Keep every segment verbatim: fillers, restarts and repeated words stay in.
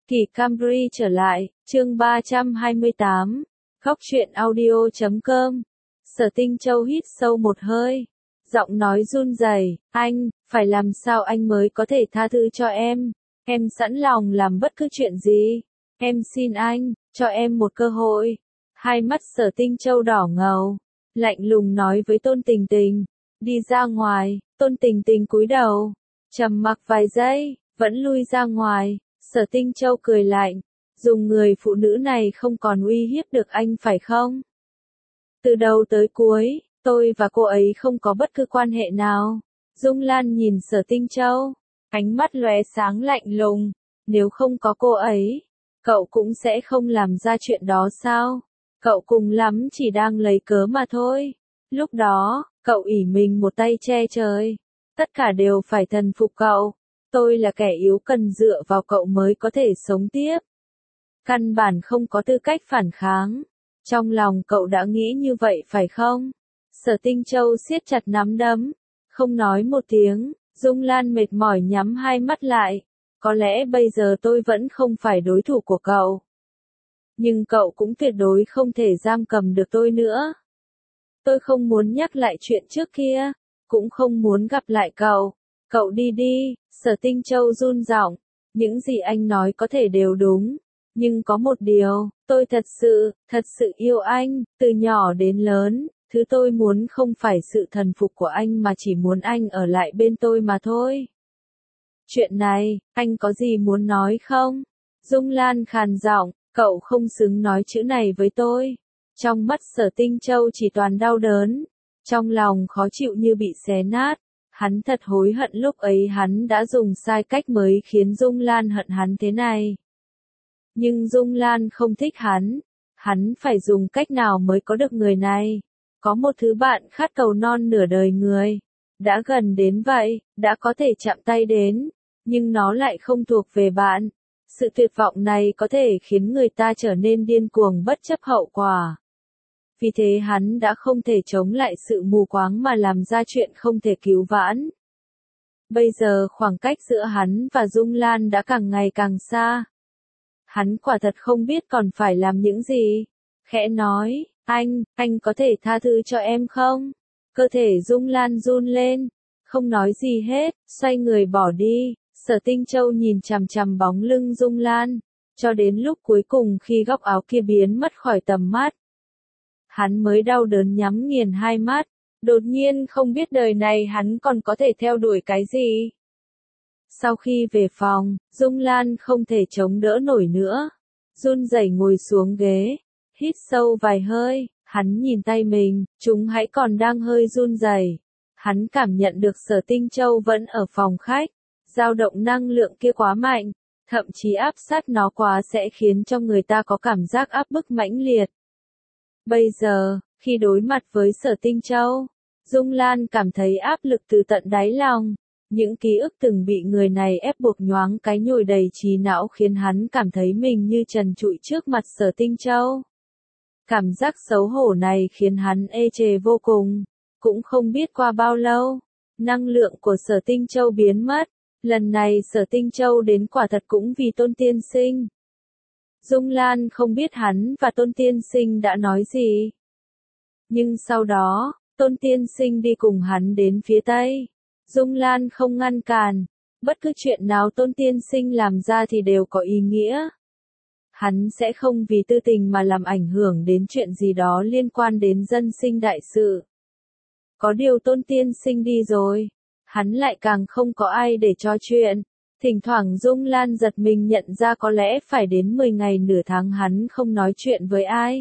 Kỳ Camry trở lại, chương ba trăm hai mươi tám, góc truyện audio chấm com. Sở Tinh Châu hít sâu một hơi, giọng nói run rẩy, anh, phải làm sao anh mới có thể tha thứ cho em, em sẵn lòng làm bất cứ chuyện gì, em xin anh, cho em một cơ hội. Hai mắt Sở Tinh Châu đỏ ngầu, lạnh lùng nói với Tôn Tình Tình, đi ra ngoài. Tôn Tình Tình cúi đầu, trầm mặc vài giây, vẫn lui ra ngoài. Sở Tinh Châu cười lạnh, dùng người phụ nữ này không còn uy hiếp được anh phải không? Từ đầu tới cuối, tôi và cô ấy không có bất cứ quan hệ nào. Dung Lan nhìn Sở Tinh Châu, ánh mắt lóe sáng lạnh lùng, nếu không có cô ấy, cậu cũng sẽ không làm ra chuyện đó sao? Cậu cùng lắm chỉ đang lấy cớ mà thôi. Lúc đó, cậu ỷ mình một tay che trời, tất cả đều phải thần phục cậu. Tôi là kẻ yếu cần dựa vào cậu mới có thể sống tiếp. Căn bản không có tư cách phản kháng. Trong lòng cậu đã nghĩ như vậy phải không? Sở Tinh Châu siết chặt nắm đấm, không nói một tiếng. Dung Lan mệt mỏi nhắm hai mắt lại. Có lẽ bây giờ tôi vẫn không phải đối thủ của cậu. Nhưng cậu cũng tuyệt đối không thể giam cầm được tôi nữa. Tôi không muốn nhắc lại chuyện trước kia, cũng không muốn gặp lại cậu. Cậu đi đi. Sở Tinh Châu run giọng, những gì anh nói có thể đều đúng, nhưng có một điều, tôi thật sự, thật sự yêu anh, từ nhỏ đến lớn, thứ tôi muốn không phải sự thần phục của anh mà chỉ muốn anh ở lại bên tôi mà thôi. Chuyện này, anh có gì muốn nói không? Dung Lan khàn giọng, cậu không xứng nói chữ này với tôi. Trong mắt Sở Tinh Châu chỉ toàn đau đớn, trong lòng khó chịu như bị xé nát. Hắn thật hối hận lúc ấy hắn đã dùng sai cách mới khiến Dung Lan hận hắn thế này. Nhưng Dung Lan không thích hắn. Hắn phải dùng cách nào mới có được người này? Có một thứ bạn khát cầu non nửa đời người. Đã gần đến vậy, đã có thể chạm tay đến. Nhưng nó lại không thuộc về bạn. Sự tuyệt vọng này có thể khiến người ta trở nên điên cuồng bất chấp hậu quả. Vì thế hắn đã không thể chống lại sự mù quáng mà làm ra chuyện không thể cứu vãn. Bây giờ khoảng cách giữa hắn và Dung Lan đã càng ngày càng xa. Hắn quả thật không biết còn phải làm những gì. Khẽ nói, anh, anh có thể tha thứ cho em không? Cơ thể Dung Lan run lên, không nói gì hết, xoay người bỏ đi. Sở Tinh Châu nhìn chằm chằm bóng lưng Dung Lan, cho đến lúc cuối cùng khi góc áo kia biến mất khỏi tầm mắt. Hắn mới đau đớn nhắm nghiền hai mắt, đột nhiên không biết đời này hắn còn có thể theo đuổi cái gì. Sau khi về phòng, Dung Lan không thể chống đỡ nổi nữa, run rẩy ngồi xuống ghế, hít sâu vài hơi, hắn nhìn tay mình, chúng hãy còn đang hơi run rẩy. Hắn cảm nhận được Sở Tinh Châu vẫn ở phòng khách, dao động năng lượng kia quá mạnh, thậm chí áp sát nó quá sẽ khiến cho người ta có cảm giác áp bức mãnh liệt. Bây giờ, khi đối mặt với Sở Tinh Châu, Dung Lan cảm thấy áp lực từ tận đáy lòng. Những ký ức từng bị người này ép buộc nhoáng cái nhồi đầy trí não khiến hắn cảm thấy mình như trần trụi trước mặt Sở Tinh Châu. Cảm giác xấu hổ này khiến hắn ê chề vô cùng. Cũng không biết qua bao lâu, năng lượng của Sở Tinh Châu biến mất. Lần này Sở Tinh Châu đến quả thật cũng vì Tôn Tiên Sinh. Dung Lan không biết hắn và Tôn Tiên Sinh đã nói gì. Nhưng sau đó, Tôn Tiên Sinh đi cùng hắn đến phía Tây. Dung Lan không ngăn cản. Bất cứ chuyện nào Tôn Tiên Sinh làm ra thì đều có ý nghĩa. Hắn sẽ không vì tư tình mà làm ảnh hưởng đến chuyện gì đó liên quan đến dân sinh đại sự. Có điều Tôn Tiên Sinh đi rồi, hắn lại càng không có ai để trò chuyện. Thỉnh thoảng Dung Lan giật mình nhận ra có lẽ phải đến mười ngày nửa tháng hắn không nói chuyện với ai.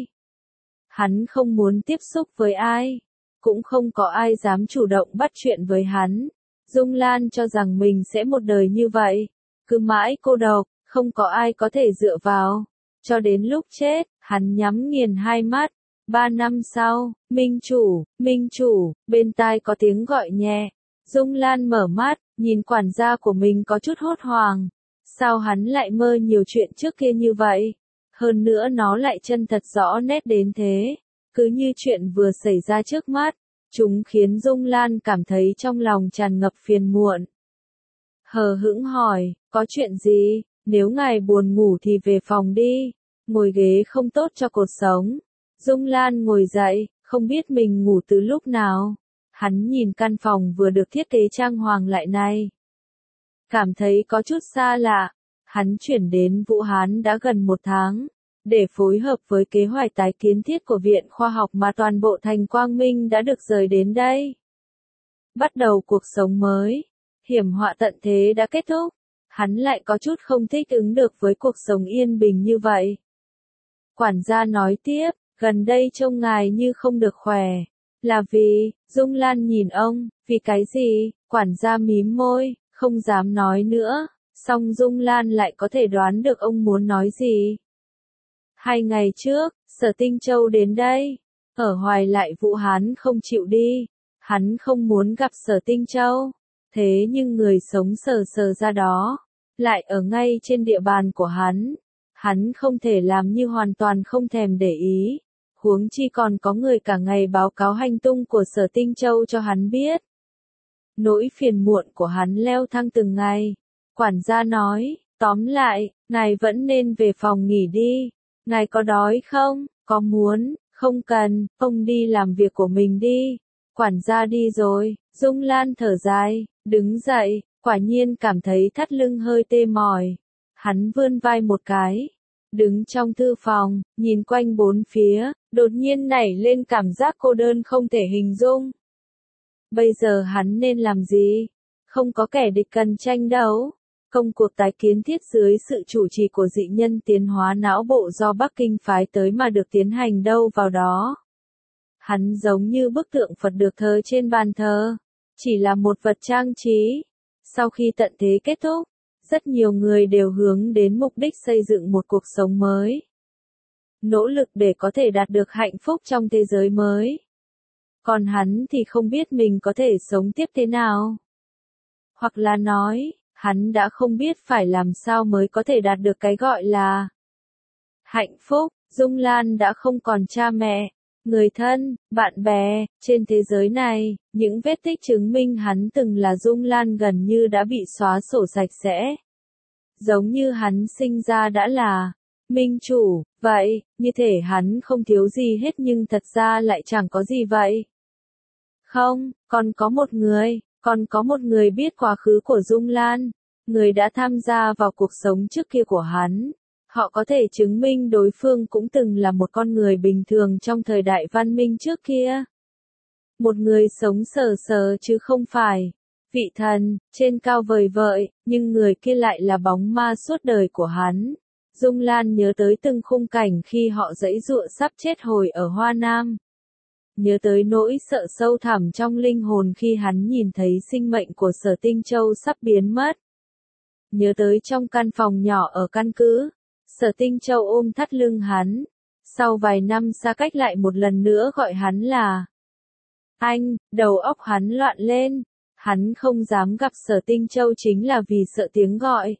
Hắn không muốn tiếp xúc với ai. Cũng không có ai dám chủ động bắt chuyện với hắn. Dung Lan cho rằng mình sẽ một đời như vậy. Cứ mãi cô độc, không có ai có thể dựa vào. Cho đến lúc chết, hắn nhắm nghiền hai mắt. Ba năm sau, Minh Chủ, Minh Chủ, bên tai có tiếng gọi nhẹ. Dung Lan mở mắt, nhìn quản gia của mình có chút hốt hoảng. Sao hắn lại mơ nhiều chuyện trước kia như vậy? Hơn nữa nó lại chân thật rõ nét đến thế. Cứ như chuyện vừa xảy ra trước mắt. Chúng khiến Dung Lan cảm thấy trong lòng tràn ngập phiền muộn. Hờ hững hỏi, có chuyện gì? Nếu ngài buồn ngủ thì về phòng đi, ngồi ghế không tốt cho cột sống. Dung Lan ngồi dậy, không biết mình ngủ từ lúc nào. Hắn nhìn căn phòng vừa được thiết kế trang hoàng lại này. Cảm thấy có chút xa lạ. Hắn chuyển đến Vũ Hán đã gần một tháng. Để phối hợp với kế hoạch tái kiến thiết của Viện Khoa học mà toàn bộ thành Quang Minh đã được rời đến đây. Bắt đầu cuộc sống mới. Hiểm họa tận thế đã kết thúc. Hắn lại có chút không thích ứng được với cuộc sống yên bình như vậy. Quản gia nói tiếp, gần đây trông ngài như không được khỏe. Là vì, Dung Lan nhìn ông, vì cái gì? Quản gia mím môi, không dám nói nữa. Song Dung Lan lại có thể đoán được ông muốn nói gì. Hai ngày trước, Sở Tinh Châu đến đây. Ở hoài lại Vũ Hán không chịu đi. Hắn không muốn gặp Sở Tinh Châu. Thế nhưng người sống sờ sờ ra đó. Lại ở ngay trên địa bàn của hắn. Hắn không thể làm như hoàn toàn không thèm để ý. Huống chi còn có người cả ngày báo cáo hành tung của Sở Tinh Châu cho hắn biết. Nỗi phiền muộn của hắn leo thang từng ngày. Quản gia nói, tóm lại, ngài vẫn nên về phòng nghỉ đi. Ngài có đói không? Có muốn? Không cần, ông đi làm việc của mình đi. Quản gia đi rồi, Dung Lan thở dài, đứng dậy, quả nhiên cảm thấy thắt lưng hơi tê mỏi. Hắn vươn vai một cái. Đứng trong thư phòng, nhìn quanh bốn phía, đột nhiên nảy lên cảm giác cô đơn không thể hình dung. Bây giờ hắn nên làm gì? Không có kẻ địch cần tranh đấu. Công cuộc tái kiến thiết dưới sự chủ trì của dị nhân tiến hóa não bộ do Bắc Kinh phái tới mà được tiến hành đâu vào đó. Hắn giống như bức tượng Phật được thờ trên bàn thờ. Chỉ là một vật trang trí. Sau khi tận thế kết thúc, rất nhiều người đều hướng đến mục đích xây dựng một cuộc sống mới. Nỗ lực để có thể đạt được hạnh phúc trong thế giới mới. Còn hắn thì không biết mình có thể sống tiếp thế nào. Hoặc là nói, hắn đã không biết phải làm sao mới có thể đạt được cái gọi là hạnh phúc. Dung Lan đã không còn cha mẹ, người thân, bạn bè, trên thế giới này, những vết tích chứng minh hắn từng là Dung Lan gần như đã bị xóa sổ sạch sẽ. Giống như hắn sinh ra đã là minh chủ, vậy, như thể hắn không thiếu gì hết nhưng thật ra lại chẳng có gì vậy. Không, còn có một người, còn có một người biết quá khứ của Dung Lan, người đã tham gia vào cuộc sống trước kia của hắn. Họ có thể chứng minh đối phương cũng từng là một con người bình thường trong thời đại văn minh trước kia. Một người sống sờ sờ chứ không phải vị thần, trên cao vời vợi, nhưng người kia lại là bóng ma suốt đời của hắn. Dung Lan nhớ tới từng khung cảnh khi họ giãy giụa sắp chết hồi ở Hoa Nam. Nhớ tới nỗi sợ sâu thẳm trong linh hồn khi hắn nhìn thấy sinh mệnh của Sở Tinh Châu sắp biến mất. Nhớ tới trong căn phòng nhỏ ở căn cứ, Sở Tinh Châu ôm thắt lưng hắn. Sau vài năm xa cách lại một lần nữa gọi hắn là anh, đầu óc hắn loạn lên. Hắn không dám gặp Sở Tinh Châu chính là vì sợ tiếng gọi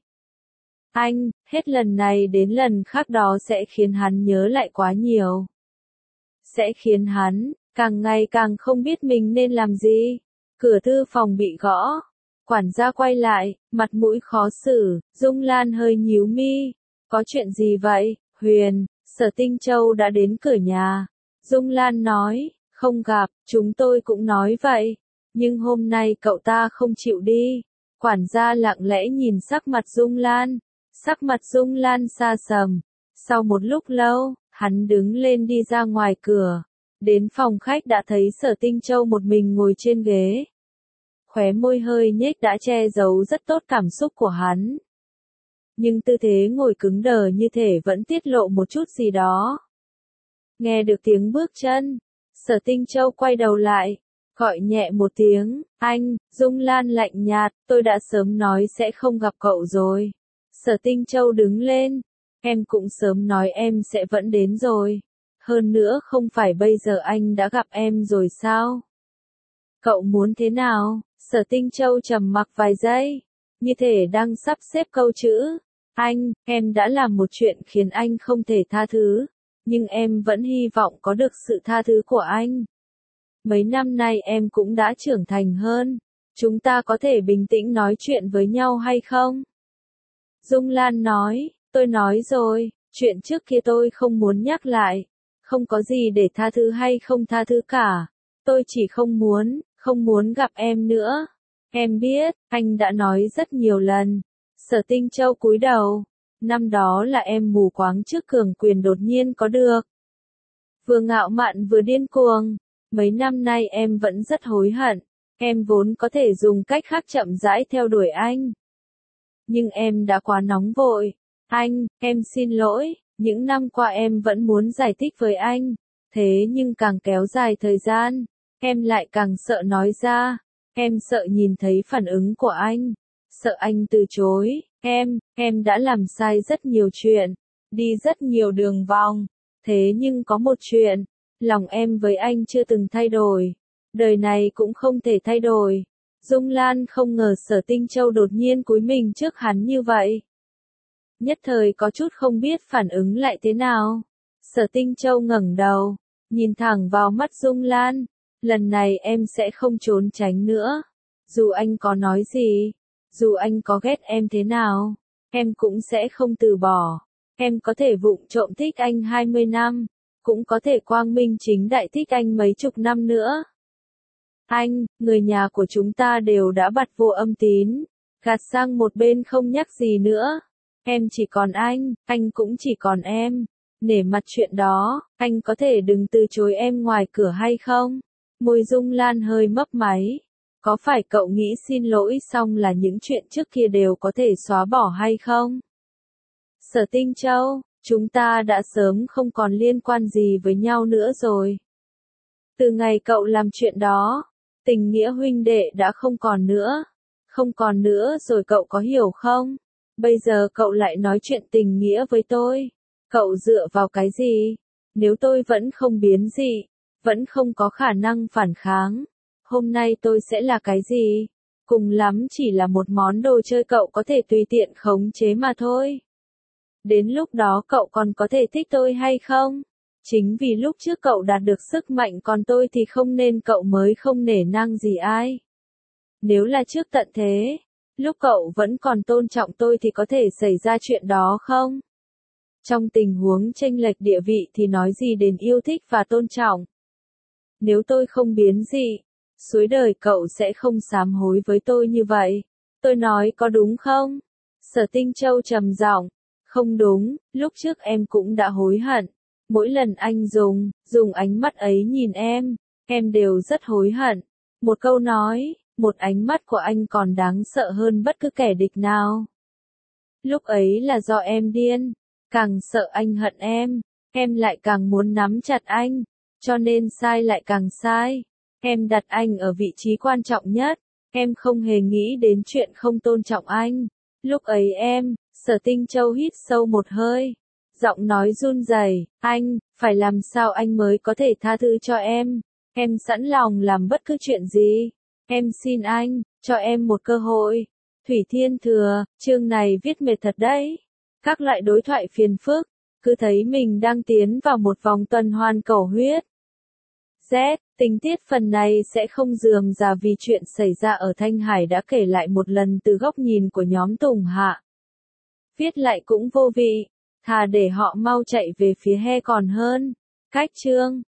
anh, hết lần này đến lần khác đó sẽ khiến hắn nhớ lại quá nhiều. Sẽ khiến hắn càng ngày càng không biết mình nên làm gì. Cửa thư phòng bị gõ. Quản gia quay lại, mặt mũi khó xử. Dung Lan hơi nhíu mi. Có chuyện gì vậy, Huyền? Sở Tinh Châu đã đến cửa nhà. Dung Lan nói, không gặp, chúng tôi cũng nói vậy. Nhưng hôm nay cậu ta không chịu đi. Quản gia lặng lẽ nhìn sắc mặt Dung Lan. Sắc mặt Dung Lan xa sầm. Sau một lúc lâu, hắn đứng lên đi ra ngoài cửa. Đến phòng khách đã thấy Sở Tinh Châu một mình ngồi trên ghế. Khóe môi hơi nhếch đã che giấu rất tốt cảm xúc của hắn. Nhưng tư thế ngồi cứng đờ như thể vẫn tiết lộ một chút gì đó. Nghe được tiếng bước chân, Sở Tinh Châu quay đầu lại, gọi nhẹ một tiếng, anh. Dung Lan lạnh nhạt, tôi đã sớm nói sẽ không gặp cậu rồi. Sở Tinh Châu đứng lên, em cũng sớm nói em sẽ vẫn đến rồi. Hơn nữa không phải bây giờ anh đã gặp em rồi sao? Cậu muốn thế nào? Sở Tinh Châu trầm mặc vài giây, như thể đang sắp xếp câu chữ. Anh, em đã làm một chuyện khiến anh không thể tha thứ, nhưng em vẫn hy vọng có được sự tha thứ của anh. Mấy năm nay em cũng đã trưởng thành hơn, chúng ta có thể bình tĩnh nói chuyện với nhau hay không? Dung Lan nói, tôi nói rồi, chuyện trước kia tôi không muốn nhắc lại. Không có gì để tha thứ hay không tha thứ cả. Tôi chỉ không muốn, không muốn gặp em nữa. Em biết, anh đã nói rất nhiều lần. Sở Tinh Châu cúi đầu. Năm đó là em mù quáng trước cường quyền đột nhiên có được. Vừa ngạo mạn vừa điên cuồng. Mấy năm nay em vẫn rất hối hận. Em vốn có thể dùng cách khác chậm rãi theo đuổi anh. Nhưng em đã quá nóng vội. Anh, em xin lỗi. Những năm qua em vẫn muốn giải thích với anh. Thế nhưng càng kéo dài thời gian, em lại càng sợ nói ra. Em sợ nhìn thấy phản ứng của anh. Sợ anh từ chối. Em, em đã làm sai rất nhiều chuyện. Đi rất nhiều đường vòng. Thế nhưng có một chuyện. Lòng em với anh chưa từng thay đổi. Đời này cũng không thể thay đổi. Dung Lan không ngờ Sở Tinh Châu đột nhiên cúi mình trước hắn như vậy. Nhất thời có chút không biết phản ứng lại thế nào. Sở Tinh Châu ngẩng đầu, nhìn thẳng vào mắt Dung Lan. Lần này em sẽ không trốn tránh nữa. Dù anh có nói gì, dù anh có ghét em thế nào, em cũng sẽ không từ bỏ. Em có thể vụng trộm thích anh hai mươi năm, cũng có thể quang minh chính đại thích anh mấy chục năm nữa. Anh, người nhà của chúng ta đều đã bặt vô âm tín, gạt sang một bên không nhắc gì nữa. Em chỉ còn anh, anh cũng chỉ còn em. Nể mặt chuyện đó, anh có thể đừng từ chối em ngoài cửa hay không? Môi Dung Lan hơi mấp máy. Có phải cậu nghĩ xin lỗi xong là những chuyện trước kia đều có thể xóa bỏ hay không? Sở Tinh Châu, chúng ta đã sớm không còn liên quan gì với nhau nữa rồi. Từ ngày cậu làm chuyện đó, tình nghĩa huynh đệ đã không còn nữa. Không còn nữa rồi cậu có hiểu không? Bây giờ cậu lại nói chuyện tình nghĩa với tôi. Cậu dựa vào cái gì? Nếu tôi vẫn không biến dị, vẫn không có khả năng phản kháng, hôm nay tôi sẽ là cái gì? Cùng lắm chỉ là một món đồ chơi cậu có thể tùy tiện khống chế mà thôi. Đến lúc đó cậu còn có thể thích tôi hay không? Chính vì lúc trước cậu đạt được sức mạnh còn tôi thì không nên cậu mới không nể nang gì ai. Nếu là trước tận thế, lúc cậu vẫn còn tôn trọng tôi thì có thể xảy ra chuyện đó không? Trong tình huống chênh lệch địa vị thì nói gì đến yêu thích và tôn trọng. Nếu tôi không biến dị, suối đời cậu sẽ không sám hối với tôi như vậy. Tôi nói có đúng không? Sở Tinh Châu trầm giọng, không đúng, lúc trước em cũng đã hối hận. Mỗi lần anh dùng, dùng ánh mắt ấy nhìn em, em đều rất hối hận. Một câu nói, một ánh mắt của anh còn đáng sợ hơn bất cứ kẻ địch nào. Lúc ấy là do em điên, càng sợ anh hận em, em lại càng muốn nắm chặt anh, cho nên sai lại càng sai. Em đặt anh ở vị trí quan trọng nhất, em không hề nghĩ đến chuyện không tôn trọng anh. Lúc ấy em, Sở Tinh Châu hít sâu một hơi, giọng nói run rẩy, anh, phải làm sao anh mới có thể tha thứ cho em? Em sẵn lòng làm bất cứ chuyện gì. Em xin anh, cho em một cơ hội. Thủy Thiên Thừa, chương này viết mệt thật đấy. Các loại đối thoại phiền phức, cứ thấy mình đang tiến vào một vòng tuần hoàn cầu huyết. Z, tình tiết phần này sẽ không rườm rà vì chuyện xảy ra ở Thanh Hải đã kể lại một lần từ góc nhìn của nhóm Tùng Hạ. Viết lại cũng vô vị, thà để họ mau chạy về phía he còn hơn. Cách chương